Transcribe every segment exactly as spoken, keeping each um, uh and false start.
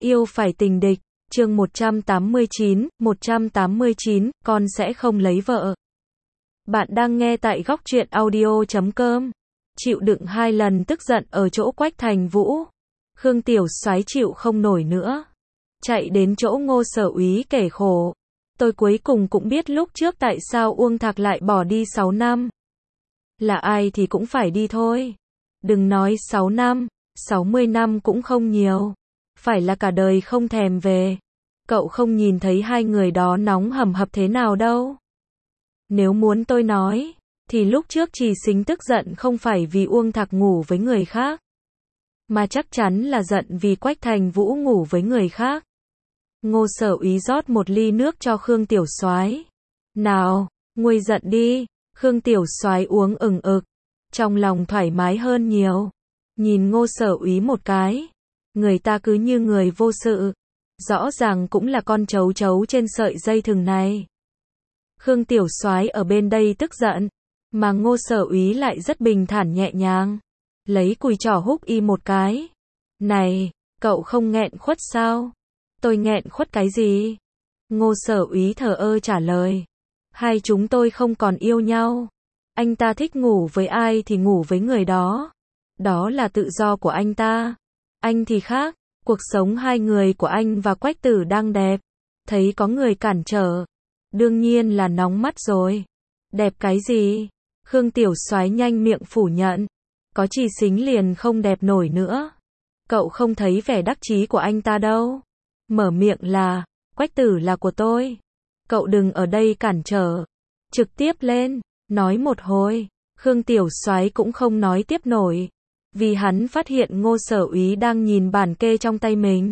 yêu phải tình địch, chương một trăm tám mươi chín, một trăm tám mươi chín, con sẽ không lấy vợ. Bạn đang nghe tại góc truyện audio chấm com. Chịu đựng hai lần tức giận ở chỗ Quách Thành Vũ, Khương Tiểu Soái chịu không nổi nữa, chạy đến chỗ Ngô Sở Úy kể khổ. Tôi cuối cùng cũng biết lúc trước tại sao Uông Thạc lại bỏ đi sáu năm. Là ai thì cũng phải đi thôi. Đừng nói sáu năm, sáu mươi năm cũng không nhiều. Phải là cả đời không thèm về. Cậu không nhìn thấy hai người đó nóng hầm hập thế nào đâu. Nếu muốn tôi nói, thì lúc trước Trì Xính tức giận không phải vì Uông Thạc ngủ với người khác, mà chắc chắn là giận vì Quách Thành Vũ ngủ với người khác. Ngô Sở Úy rót một ly nước cho Khương Tiểu Soái. Nào, nguôi giận đi. Khương Tiểu Soái uống ừng ực, trong lòng thoải mái hơn nhiều. Nhìn Ngô Sở Úy một cái, người ta cứ như người vô sự, rõ ràng cũng là con trấu trấu trên sợi dây thừng này. Khương Tiểu Soái ở bên đây tức giận, mà Ngô Sở Úy lại rất bình thản nhẹ nhàng, lấy cùi trỏ húc y một cái. Này, cậu không nghẹn khuất sao? Tôi nghẹn khuất cái gì? Ngô Sở Úy thờ ơ trả lời. Hai chúng tôi không còn yêu nhau. Anh ta thích ngủ với ai thì ngủ với người đó. Đó là tự do của anh ta. Anh thì khác, cuộc sống hai người của anh và Quách Tử đang đẹp. Thấy có người cản trở, đương nhiên là nóng mắt rồi. Đẹp cái gì? Khương Tiểu Soái nhanh miệng phủ nhận. Có Trì Xính liền không đẹp nổi nữa. Cậu không thấy vẻ đắc chí của anh ta đâu. Mở miệng là, Quách Tử là của tôi. Cậu đừng ở đây cản trở. Trực tiếp lên, nói một hồi. Khương Tiểu Soái cũng không nói tiếp nổi, vì hắn phát hiện Ngô Sở Úy đang nhìn bản kê trong tay mình.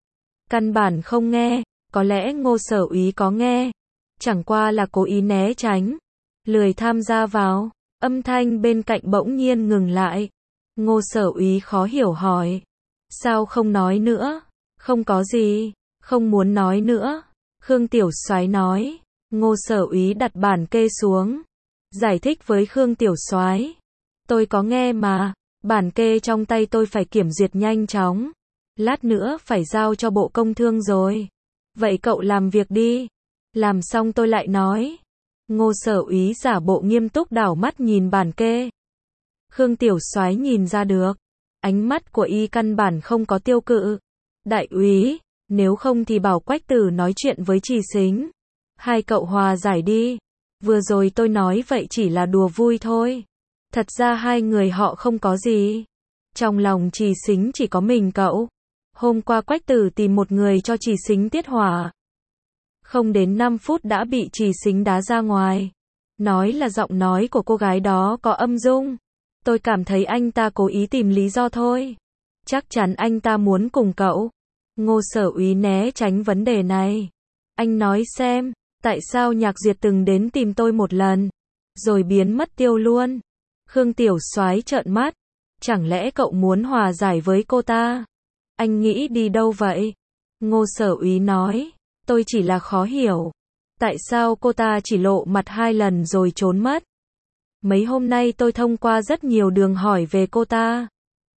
Căn bản không nghe, có lẽ Ngô Sở Úy có nghe, chẳng qua là cố ý né tránh, lười tham gia vào. Âm thanh bên cạnh bỗng nhiên ngừng lại. Ngô Sở Úy khó hiểu hỏi. Sao không nói nữa? Không có gì, không muốn nói nữa. Khương Tiểu Soái nói. Ngô Sở Úy đặt bản kê xuống, giải thích với Khương Tiểu Soái. Tôi có nghe mà, bản kê trong tay tôi phải kiểm duyệt nhanh chóng. Lát nữa phải giao cho Bộ Công Thương rồi. Vậy cậu làm việc đi. Làm xong tôi lại nói. Ngô Sở Úy giả bộ nghiêm túc đảo mắt nhìn bản kê. Khương Tiểu Soái nhìn ra được, ánh mắt của y căn bản không có tiêu cự. Đại úy, nếu không thì bảo Quách Tử nói chuyện với Trì Xính. Hai cậu hòa giải đi. Vừa rồi tôi nói vậy chỉ là đùa vui thôi. Thật ra hai người họ không có gì. Trong lòng Trì Xính chỉ có mình cậu. Hôm qua Quách Tử tìm một người cho Trì Xính tiết hỏa. Không đến năm phút đã bị Trì Xính đá ra ngoài. Nói là giọng nói của cô gái đó có âm dung. Tôi cảm thấy anh ta cố ý tìm lý do thôi. Chắc chắn anh ta muốn cùng cậu. Ngô Sở Úy né tránh vấn đề này. Anh nói xem, tại sao Nhạc Duyệt từng đến tìm tôi một lần, rồi biến mất tiêu luôn? Khương Tiểu Soái trợn mắt. Chẳng lẽ cậu muốn hòa giải với cô ta? Anh nghĩ đi đâu vậy? Ngô Sở Úy nói. Tôi chỉ là khó hiểu. Tại sao cô ta chỉ lộ mặt hai lần rồi trốn mất? Mấy hôm nay tôi thông qua rất nhiều đường hỏi về cô ta,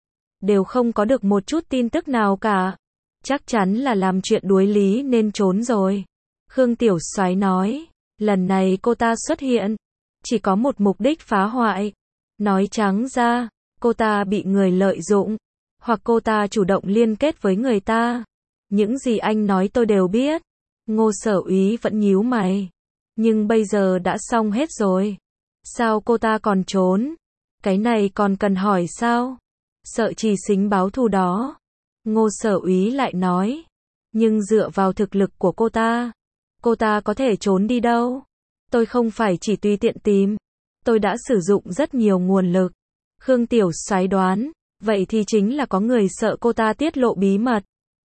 đều không có được một chút tin tức nào cả. Chắc chắn là làm chuyện đuối lý nên trốn rồi. Khương Tiểu Soái nói. Lần này cô ta xuất hiện, chỉ có một mục đích phá hoại. Nói trắng ra, cô ta bị người lợi dụng, hoặc cô ta chủ động liên kết với người ta. Những gì anh nói tôi đều biết. Ngô Sở Úy vẫn nhíu mày. Nhưng bây giờ đã xong hết rồi. Sao cô ta còn trốn? Cái này còn cần hỏi sao? Sợ Trì Xính báo thù đó. Ngô Sở Úy lại nói. Nhưng dựa vào thực lực của cô ta, cô ta có thể trốn đi đâu? Tôi không phải chỉ tùy tiện tìm. Tôi đã sử dụng rất nhiều nguồn lực. Khương Tiểu Soái đoán. Vậy thì chính là có người sợ cô ta tiết lộ bí mật,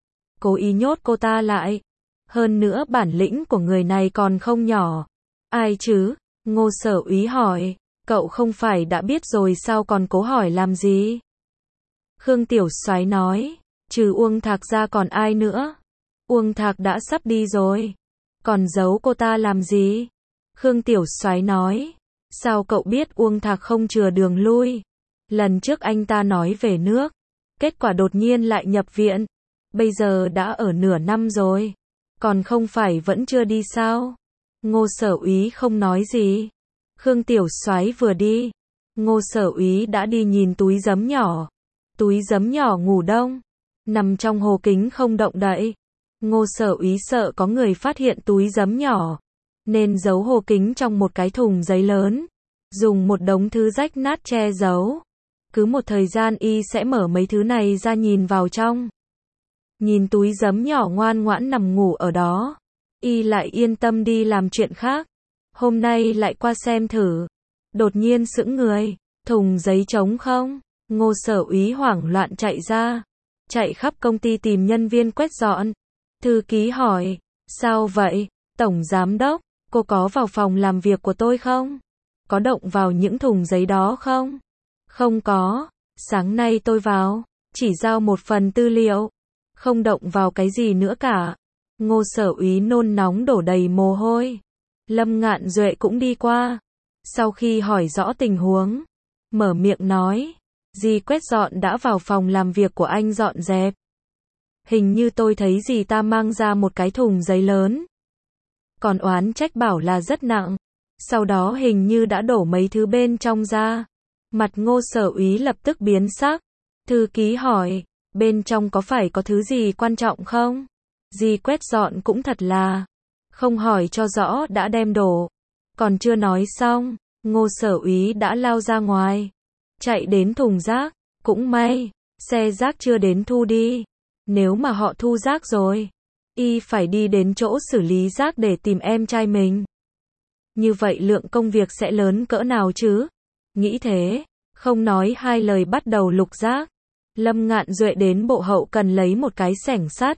cố ý nhốt cô ta lại. Hơn nữa bản lĩnh của người này còn không nhỏ. Ai chứ? Ngô Sở Úy hỏi. Cậu không phải đã biết rồi sao còn cố hỏi làm gì? Khương Tiểu Soái nói. Trừ Uông Thạc ra còn ai nữa? Uông Thạc đã sắp đi rồi. Còn giấu cô ta làm gì? Khương Tiểu Soái nói. Sao cậu biết Uông Thạc không chừa đường lui? Lần trước anh ta nói về nước, kết quả đột nhiên lại nhập viện. Bây giờ đã ở nửa năm rồi. Còn không phải vẫn chưa đi sao? Ngô Sở Úy không nói gì. Khương Tiểu Soái vừa đi, Ngô Sở Úy đã đi nhìn túi giấm nhỏ. Túi giấm nhỏ ngủ đông, nằm trong hồ kính không động đậy. Ngô Sở Úy sợ có người phát hiện túi giấm nhỏ, nên giấu hồ kính trong một cái thùng giấy lớn, dùng một đống thứ rách nát che giấu. Cứ một thời gian y sẽ mở mấy thứ này ra nhìn vào trong. Nhìn túi giấm nhỏ ngoan ngoãn nằm ngủ ở đó, y lại yên tâm đi làm chuyện khác. Hôm nay lại qua xem thử, đột nhiên sững người, thùng giấy trống không. Ngô Sở Úy hoảng loạn chạy ra, chạy khắp công ty tìm nhân viên quét dọn. Thư ký hỏi, sao vậy? Tổng giám đốc, cô có vào phòng làm việc của tôi không? Có động vào những thùng giấy đó không? Không có, sáng nay tôi vào, chỉ giao một phần tư liệu, không động vào cái gì nữa cả. Ngô Sở Úy nôn nóng đổ đầy mồ hôi. Lâm Ngạn Duệ cũng đi qua. Sau khi hỏi rõ tình huống, mở miệng nói, dì quét dọn đã vào phòng làm việc của anh dọn dẹp. Hình như tôi thấy dì ta mang ra một cái thùng giấy lớn. Còn oán trách bảo là rất nặng. Sau đó hình như đã đổ mấy thứ bên trong ra. Mặt Ngô Sở Úy lập tức biến sắc. Thư ký hỏi, bên trong có phải có thứ gì quan trọng không? Dì quét dọn cũng thật là, không hỏi cho rõ đã đem đổ. Còn chưa nói xong, Ngô Sở Úy đã lao ra ngoài, chạy đến thùng rác. Cũng may, xe rác chưa đến thu đi. Nếu mà họ thu rác rồi, y phải đi đến chỗ xử lý rác để tìm em trai mình. Như vậy lượng công việc sẽ lớn cỡ nào chứ? Nghĩ thế, không nói hai lời bắt đầu lục rác. Lâm Ngạn Duệ đến bộ hậu cần lấy một cái xẻng sắt.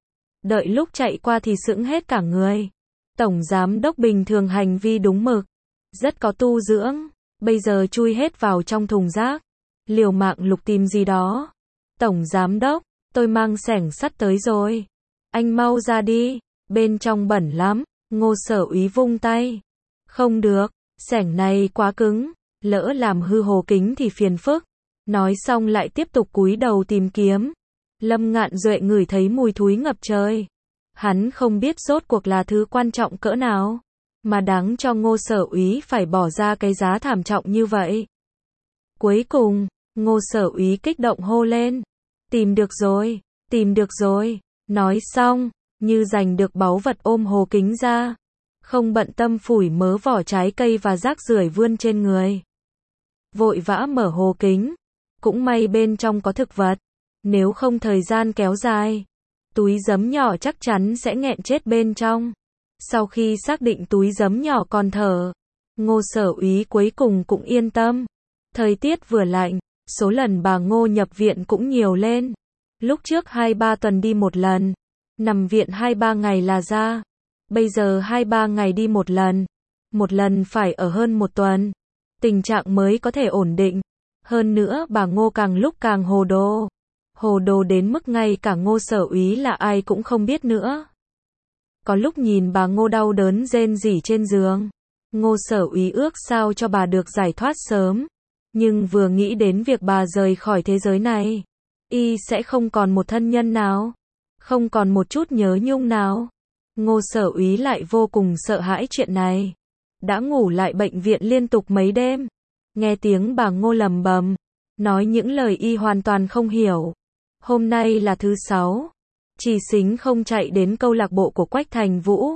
Đợi lúc chạy qua thì sững hết cả người. Tổng giám đốc bình thường hành vi đúng mực, rất có tu dưỡng, bây giờ chui hết vào trong thùng rác, liều mạng lục tìm gì đó. Tổng giám đốc, tôi mang xẻng sắt tới rồi. Anh mau ra đi, bên trong bẩn lắm. Ngô Sở Úy vung tay. Không được, xẻng này quá cứng, lỡ làm hư hồ kính thì phiền phức. Nói xong lại tiếp tục cúi đầu tìm kiếm. Lâm Ngạn Duệ ngửi thấy mùi thúi ngập trời. Hắn không biết rốt cuộc là thứ quan trọng cỡ nào, mà đáng cho Ngô Sở Úy phải bỏ ra cái giá thảm trọng như vậy. Cuối cùng, Ngô Sở Úy kích động hô lên. Tìm được rồi, tìm được rồi. Nói xong, như giành được báu vật ôm hồ kính ra. Không bận tâm phủi mớ vỏ trái cây và rác rưởi vươn trên người. Vội vã mở hồ kính. Cũng may bên trong có thực vật. Nếu không thời gian kéo dài, túi giấm nhỏ chắc chắn sẽ nghẹn chết bên trong. Sau khi xác định túi giấm nhỏ còn thở, Ngô Sở Úy cuối cùng cũng yên tâm. Thời tiết vừa lạnh, số lần bà Ngô nhập viện cũng nhiều lên. Lúc trước hai ba tuần đi một lần, nằm viện hai ba ngày là ra. Bây giờ hai ba ngày đi một lần, một lần phải ở hơn một tuần. Tình trạng mới có thể ổn định. Hơn nữa bà Ngô càng lúc càng hồ đồ. Hồ đồ đến mức ngay cả Ngô Sở Úy là ai cũng không biết nữa. Có lúc nhìn bà Ngô đau đớn rên rỉ trên giường, Ngô Sở Úy ước sao cho bà được giải thoát sớm. Nhưng vừa nghĩ đến việc bà rời khỏi thế giới này, y sẽ không còn một thân nhân nào, không còn một chút nhớ nhung nào. Ngô Sở Úy lại vô cùng sợ hãi chuyện này. Đã ngủ lại bệnh viện liên tục mấy đêm. Nghe tiếng bà Ngô lầm bầm, nói những lời y hoàn toàn không hiểu. Hôm nay là thứ sáu. Trì Xính không chạy đến câu lạc bộ của Quách Thành Vũ,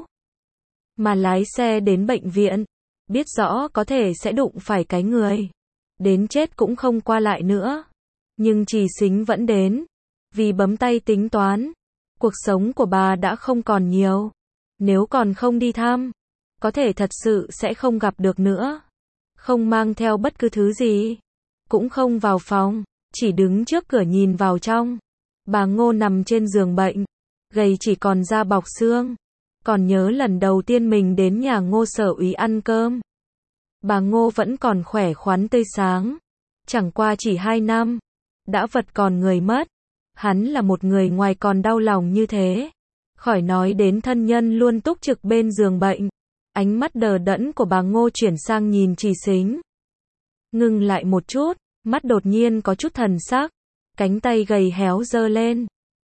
mà lái xe đến bệnh viện. Biết rõ có thể sẽ đụng phải cái người đến chết cũng không qua lại nữa. Nhưng Trì Xính vẫn đến. Vì bấm tay tính toán, cuộc sống của bà đã không còn nhiều. Nếu còn không đi thăm, có thể thật sự sẽ không gặp được nữa. Không mang theo bất cứ thứ gì, cũng không vào phòng, chỉ đứng trước cửa nhìn vào trong. Bà Ngô nằm trên giường bệnh, gầy chỉ còn da bọc xương. Còn nhớ lần đầu tiên mình đến nhà Ngô Sở Úy ăn cơm. Bà Ngô vẫn còn khỏe khoắn tươi sáng. Chẳng qua chỉ hai năm, đã vật còn người mất. Hắn là một người ngoài còn đau lòng như thế. Khỏi nói đến thân nhân luôn túc trực bên giường bệnh. Ánh mắt đờ đẫn của bà Ngô chuyển sang nhìn Trì Xính. Ngưng lại một chút, mắt đột nhiên có chút thần sắc. Cánh tay gầy héo giơ lên.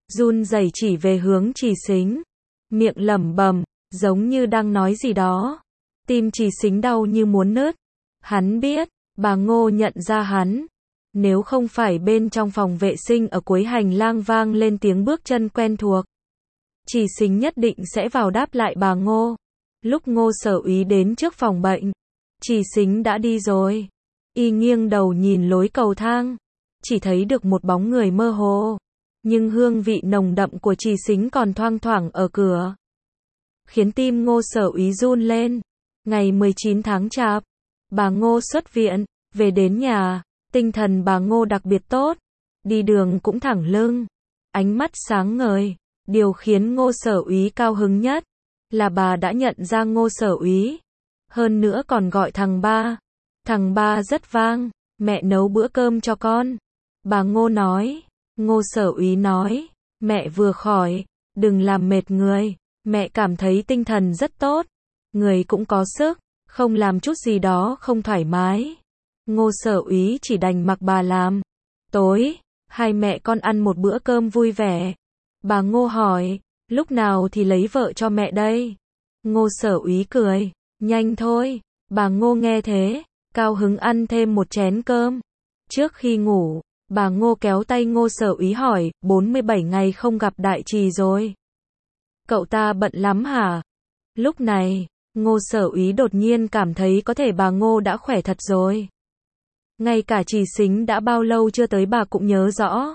run rẩy chỉ về hướng Trì Xính, miệng lẩm bẩm, giống như đang nói gì đó. Tim Trì Xính đau như muốn nứt. Hắn biết, bà Ngô nhận ra hắn. Nếu không phải bên trong phòng vệ sinh ở cuối hành lang vang lên tiếng bước chân quen thuộc, Trì Xính nhất định sẽ vào đáp lại bà Ngô. Lúc Ngô Sở Úy đến trước phòng bệnh, Trì Xính đã đi rồi. Y nghiêng đầu nhìn lối cầu thang, chỉ thấy được một bóng người mơ hồ, nhưng hương vị nồng đậm của Trì Xính còn thoang thoảng ở cửa, khiến tim Ngô Sở Úy run lên. Ngày mười chín tháng Chạp, bà Ngô xuất viện, về đến nhà, tinh thần bà Ngô đặc biệt tốt, đi đường cũng thẳng lưng, ánh mắt sáng ngời. Điều khiến Ngô Sở Úy cao hứng nhất là bà đã nhận ra Ngô Sở Úy, hơn nữa còn gọi thằng ba. Thằng ba rất vang, mẹ nấu bữa cơm cho con. Bà Ngô nói. Ngô Sở Úy nói, mẹ vừa khỏi, đừng làm mệt người, mẹ cảm thấy tinh thần rất tốt, người cũng có sức, không làm chút gì đó không thoải mái. Ngô Sở Úy chỉ đành mặc bà làm. Tối, hai mẹ con ăn một bữa cơm vui vẻ. Bà Ngô hỏi, lúc nào thì lấy vợ cho mẹ đây? Ngô Sở Úy cười, nhanh thôi. Bà Ngô nghe thế, cao hứng ăn thêm một chén cơm. Trước khi ngủ, bà Ngô kéo tay Ngô Sở Úy hỏi, bốn mươi bảy ngày không gặp Đại Trì rồi. Cậu ta bận lắm hả? Lúc này, Ngô Sở Úy đột nhiên cảm thấy có thể bà Ngô đã khỏe thật rồi. Ngay cả Trì Xính đã bao lâu chưa tới bà cũng nhớ rõ.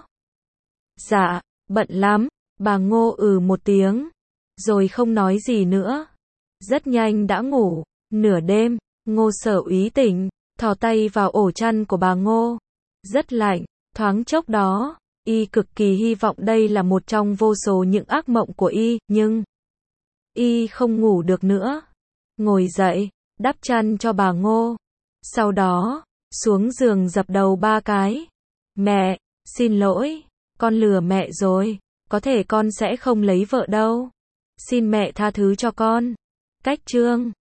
Dạ, bận lắm. Bà Ngô ừ một tiếng, rồi không nói gì nữa. Rất nhanh đã ngủ. Nửa đêm, Ngô Sở Úy tỉnh, thò tay vào ổ chăn của bà Ngô. Rất lạnh, thoáng chốc đó, y cực kỳ hy vọng đây là một trong vô số những ác mộng của y, nhưng y không ngủ được nữa. Ngồi dậy, đắp chăn cho bà Ngô. Sau đó, xuống giường dập đầu ba cái. Mẹ, xin lỗi, con lừa mẹ rồi, có thể con sẽ không lấy vợ đâu. Xin mẹ tha thứ cho con. Cách chương